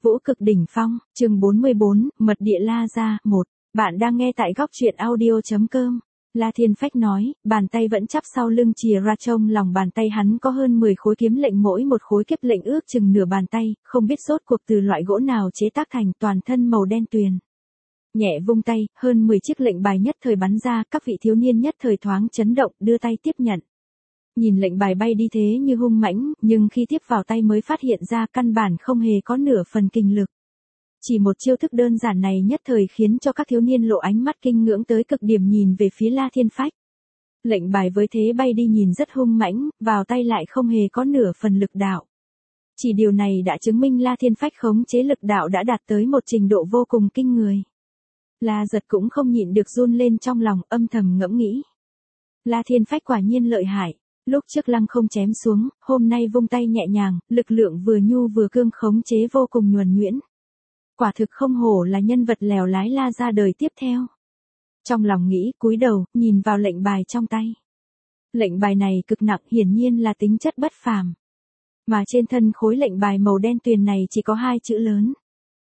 Vũ cực đỉnh phong, chương 44, mật địa La Gia, 1. Bạn đang nghe tại góc truyện audio.com. La Thiên Phách nói, bàn tay vẫn chắp sau lưng chìa ra, trong lòng bàn tay hắn có hơn 10 khối kiếm lệnh, mỗi một khối kiếp lệnh ước chừng nửa bàn tay, không biết rốt cuộc từ loại gỗ nào chế tác thành, toàn thân màu đen tuyền. Nhẹ vung tay, hơn 10 chiếc lệnh bài nhất thời bắn ra, các vị thiếu niên nhất thời thoáng chấn động, đưa tay tiếp nhận. Nhìn lệnh bài bay đi thế như hung mãnh, nhưng khi tiếp vào tay mới phát hiện ra căn bản không hề có nửa phần kinh lực. Chỉ một chiêu thức đơn giản này nhất thời khiến cho các thiếu niên lộ ánh mắt kinh ngưỡng tới cực điểm nhìn về phía La Thiên Phách. Lệnh bài với thế bay đi nhìn rất hung mãnh, vào tay lại không hề có nửa phần lực đạo. Chỉ điều này đã chứng minh La Thiên Phách khống chế lực đạo đã đạt tới một trình độ vô cùng kinh người. La Giật cũng không nhịn được run lên trong lòng, âm thầm ngẫm nghĩ. La Thiên Phách quả nhiên lợi hại. Lúc trước lăng không chém xuống, hôm nay vung tay nhẹ nhàng, lực lượng vừa nhu vừa cương, khống chế vô cùng nhuần nhuyễn. Quả thực không hổ là nhân vật lèo lái La Gia đời tiếp theo. Trong lòng nghĩ, cúi đầu, nhìn vào lệnh bài trong tay. Lệnh bài này cực nặng, hiển nhiên là tính chất bất phàm. Mà trên thân khối lệnh bài màu đen tuyền này chỉ có 2 chữ lớn.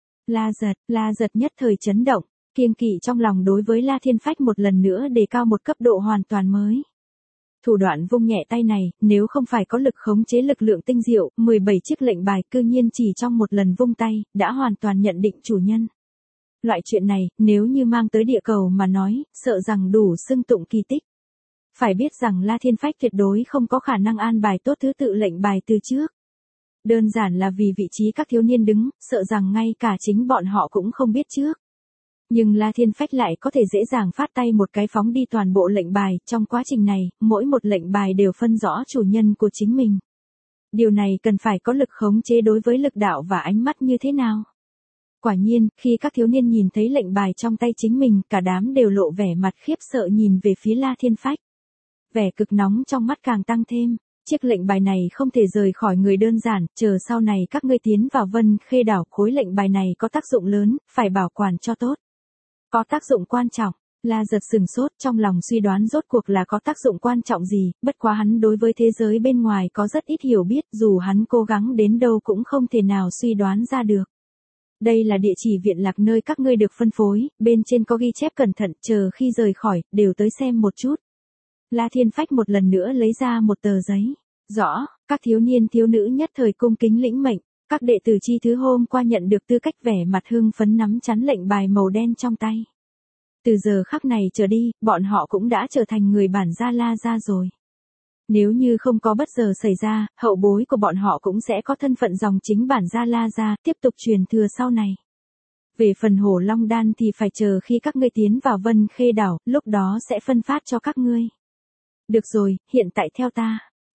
La Giật nhất thời chấn động, kiêng kỵ trong lòng đối với La Thiên Phách một lần nữa đề cao một cấp độ hoàn toàn mới. Thủ đoạn vung nhẹ tay này, nếu không phải có lực khống chế lực lượng tinh diệu, 17 chiếc lệnh bài cư nhiên chỉ trong một lần vung tay, đã hoàn toàn nhận định chủ nhân. Loại chuyện này, nếu như mang tới địa cầu mà nói, sợ rằng đủ xưng tụng kỳ tích. Phải biết rằng La Thiên Phách tuyệt đối không có khả năng an bài tốt thứ tự lệnh bài từ trước. Đơn giản là vì vị trí các thiếu niên đứng, sợ rằng ngay cả chính bọn họ cũng không biết trước. Nhưng La Thiên Phách lại có thể dễ dàng phát tay một cái phóng đi toàn bộ lệnh bài, trong quá trình này, mỗi một lệnh bài đều phân rõ chủ nhân của chính mình. Điều này cần phải có lực khống chế đối với lực đạo và ánh mắt như thế nào. Quả nhiên, khi các thiếu niên nhìn thấy lệnh bài trong tay chính mình, cả đám đều lộ vẻ mặt khiếp sợ nhìn về phía La Thiên Phách. Vẻ cực nóng trong mắt càng tăng thêm. Chiếc lệnh bài này không thể rời khỏi người đơn giản, chờ sau này các ngươi tiến vào Vân Khê đảo, khối lệnh bài này có tác dụng lớn, phải bảo quản cho tốt. Có tác dụng quan trọng. La Giật sừng sốt, trong lòng suy đoán rốt cuộc là có tác dụng quan trọng gì, bất quá hắn đối với thế giới bên ngoài có rất ít hiểu biết, dù hắn cố gắng đến đâu cũng không thể nào suy đoán ra được. Đây là địa chỉ viện lạc nơi các ngươi được phân phối, bên trên có ghi chép cẩn thận, chờ khi rời khỏi, đều tới xem một chút. La Thiên Phách một lần nữa lấy ra một tờ giấy. Rõ, các thiếu niên thiếu nữ nhất thời cung kính lĩnh mệnh. Các đệ tử chi thứ hôm qua nhận được tư cách vẻ mặt hưng phấn nắm chắn lệnh bài màu đen trong tay. Từ giờ khắc này trở đi, bọn họ cũng đã trở thành người bản gia La Gia rồi. Nếu như không có bất giờ xảy ra, hậu bối của bọn họ cũng sẽ có thân phận dòng chính bản gia La Gia, tiếp tục truyền thừa sau này. Về phần Hổ Long Đan thì phải chờ khi các ngươi tiến vào Vân Khê đảo, lúc đó sẽ phân phát cho các ngươi. Được rồi, hiện tại theo ta.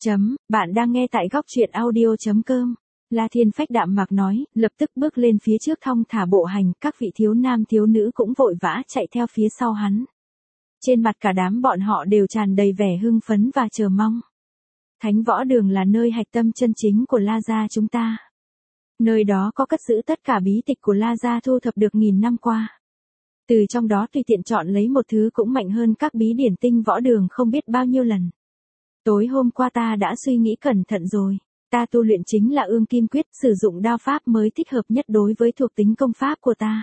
Bạn đang nghe tại góc truyện audio.com. La Thiên Phách đạm mạc nói, lập tức bước lên phía trước thong thả bộ hành, các vị thiếu nam thiếu nữ cũng vội vã chạy theo phía sau hắn. Trên mặt cả đám bọn họ đều tràn đầy vẻ hưng phấn và chờ mong. Thánh Võ Đường là nơi hạch tâm chân chính của La Gia chúng ta. Nơi đó có cất giữ tất cả bí tịch của La Gia thu thập được nghìn năm qua. Từ trong đó tùy tiện chọn lấy một thứ cũng mạnh hơn các bí điển tinh võ đường không biết bao nhiêu lần. Tối hôm qua ta đã suy nghĩ cẩn thận rồi. Ta tu luyện chính là Ương Kim Quyết, sử dụng đao pháp mới thích hợp nhất đối với thuộc tính công pháp của ta.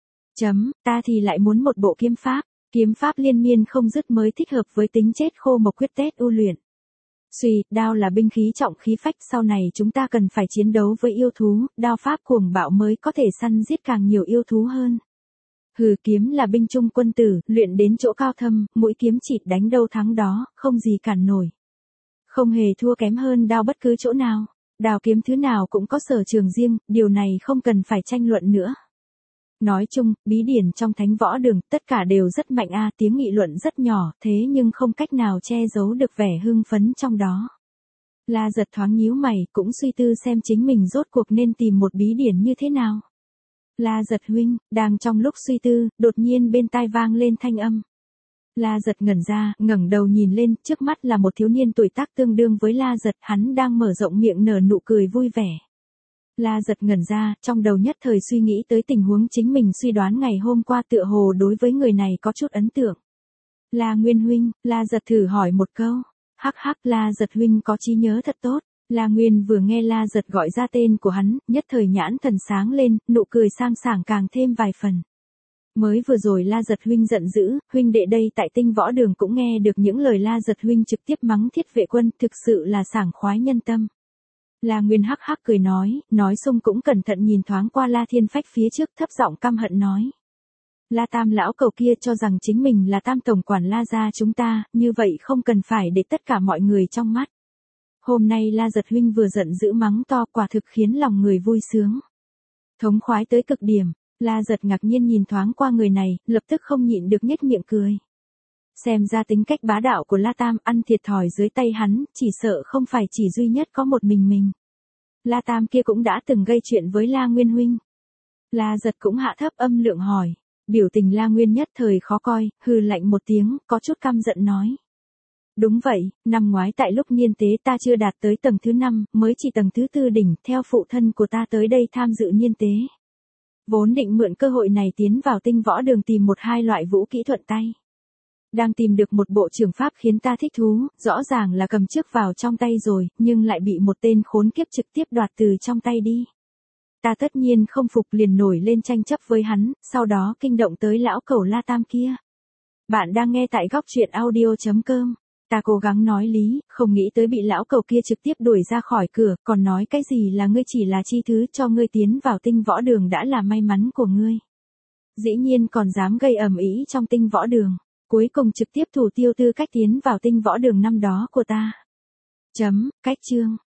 Ta thì lại muốn một bộ kiếm pháp liên miên không dứt mới thích hợp với tính chết khô mộc quyết tết u luyện. Đao là binh khí trọng khí phách, sau này chúng ta cần phải chiến đấu với yêu thú, đao pháp cuồng bạo mới có thể săn giết càng nhiều yêu thú hơn. Kiếm là binh trung quân tử, luyện đến chỗ cao thâm, mũi kiếm chịt đánh đâu thắng đó, không gì cản nổi. Không hề thua kém hơn đao bất cứ chỗ nào. Đao kiếm thứ nào cũng có sở trường riêng, điều này không cần phải tranh luận nữa. Nói chung, bí điển trong Thánh Võ Đường, tất cả đều rất mạnh tiếng nghị luận rất nhỏ, thế nhưng không cách nào che giấu được vẻ hưng phấn trong đó. La Giật thoáng nhíu mày, cũng suy tư xem chính mình rốt cuộc nên tìm một bí điển như thế nào. La Giật huynh, đang trong lúc suy tư, đột nhiên bên tai vang lên thanh âm. La Giật ngẩn ra, ngẩng đầu nhìn lên, trước mắt là một thiếu niên tuổi tác tương đương với La Giật, hắn đang mở rộng miệng nở nụ cười vui vẻ. La Giật ngẩn ra, trong đầu nhất thời suy nghĩ tới tình huống chính mình suy đoán ngày hôm qua, tựa hồ đối với người này có chút ấn tượng. La Nguyên huynh, La Giật thử hỏi một câu. Hắc, La Giật huynh có trí nhớ thật tốt. La Nguyên vừa nghe La Giật gọi ra tên của hắn, nhất thời nhãn thần sáng lên, nụ cười sang sảng càng thêm vài phần. Mới vừa rồi La Giật huynh giận dữ, huynh đệ đây tại Tinh Võ Đường cũng nghe được những lời La Giật huynh trực tiếp mắng Thiết Vệ Quân, thực sự là sảng khoái nhân tâm. La Nguyên hắc hắc cười nói xong cũng cẩn thận nhìn thoáng qua La Thiên Phách phía trước, thấp giọng căm hận nói. La Tam lão cầu kia cho rằng chính mình là Tam tổng quản La gia chúng ta, như vậy không cần phải để tất cả mọi người trong mắt. Hôm nay La Giật huynh vừa giận dữ mắng to, quả thực khiến lòng người vui sướng. Thống khoái tới cực điểm, La Giật ngạc nhiên nhìn thoáng qua người này, lập tức không nhịn được nhếch miệng cười. Xem ra tính cách bá đạo của La Tam ăn thiệt thòi dưới tay hắn, chỉ sợ không phải chỉ duy nhất có một mình. La Tam kia cũng đã từng gây chuyện với La Nguyên huynh. La Giật cũng hạ thấp âm lượng hỏi. Biểu tình La Nguyên nhất thời khó coi, hừ lạnh một tiếng, có chút căm giận nói. Đúng vậy, năm ngoái tại lúc niên tế ta chưa đạt tới tầng thứ 5, mới chỉ tầng thứ 4 đỉnh, theo phụ thân của ta tới đây tham dự niên tế. Vốn định mượn cơ hội này tiến vào Tinh Võ Đường tìm một hai loại vũ kỹ thuận tay. Đang tìm được một bộ trường pháp khiến ta thích thú, rõ ràng là cầm trước vào trong tay rồi, nhưng lại bị một tên khốn kiếp trực tiếp đoạt từ trong tay đi. Ta tất nhiên không phục, liền nổi lên tranh chấp với hắn, sau đó kinh động tới lão cẩu La Tam kia. Bạn đang nghe tại góc truyện audio.com. Ta cố gắng nói lý, không nghĩ tới bị lão cẩu kia trực tiếp đuổi ra khỏi cửa, còn nói cái gì là ngươi chỉ là chi thứ cho ngươi tiến vào Tinh Võ Đường đã là may mắn của ngươi. Dĩ nhiên còn dám gây ầm ĩ trong Tinh Võ Đường, cuối cùng trực tiếp thủ tiêu tư cách tiến vào Tinh Võ Đường năm đó của ta. Cách chương